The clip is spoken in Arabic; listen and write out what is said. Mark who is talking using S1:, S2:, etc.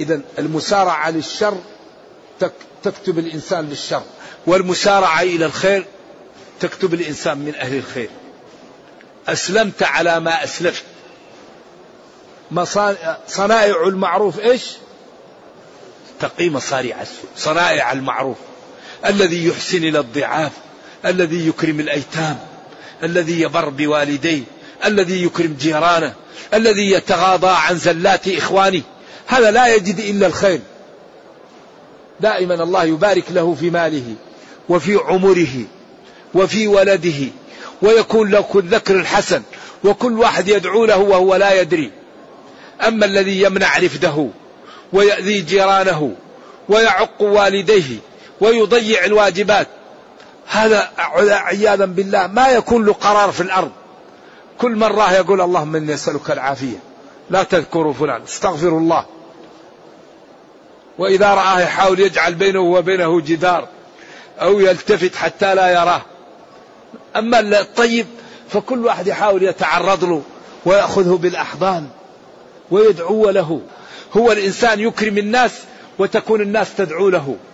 S1: إذن المسارعة للشر تكتب الإنسان للشر، والمسارعة إلى الخير تكتب الإنسان من أهل الخير. أسلمت على ما أسلفت. صنائع المعروف إيش؟ تقي مصارع السوء. صنائع المعروف الذي يحسن إلى الضعاف، الذي يكرم الأيتام، الذي يبر بوالديه، الذي يكرم جيرانه، الذي يتغاضى عن زلات إخوانه، هذا لا يجد إلا الخير. دائما الله يبارك له في ماله وفي عمره وفي ولده، ويكون له الذكر الحسن، وكل واحد يدعو له وهو لا يدري. أما الذي يمنع رفده ويأذي جيرانه ويعق والديه ويضيع الواجبات، هذا عياذا بالله ما يكون له قرار في الأرض. كل مرة يقول اللهم إني أسألك العافية، لا تذكروا فلان، استغفر الله. وإذا رآه يحاول يجعل بينه وبينه جدار أو يلتفت حتى لا يراه. أما الطيب فكل واحد يحاول يتعرض له ويأخذه بالأحضان ويدعو له. هو الإنسان يكرم الناس وتكون الناس تدعو له.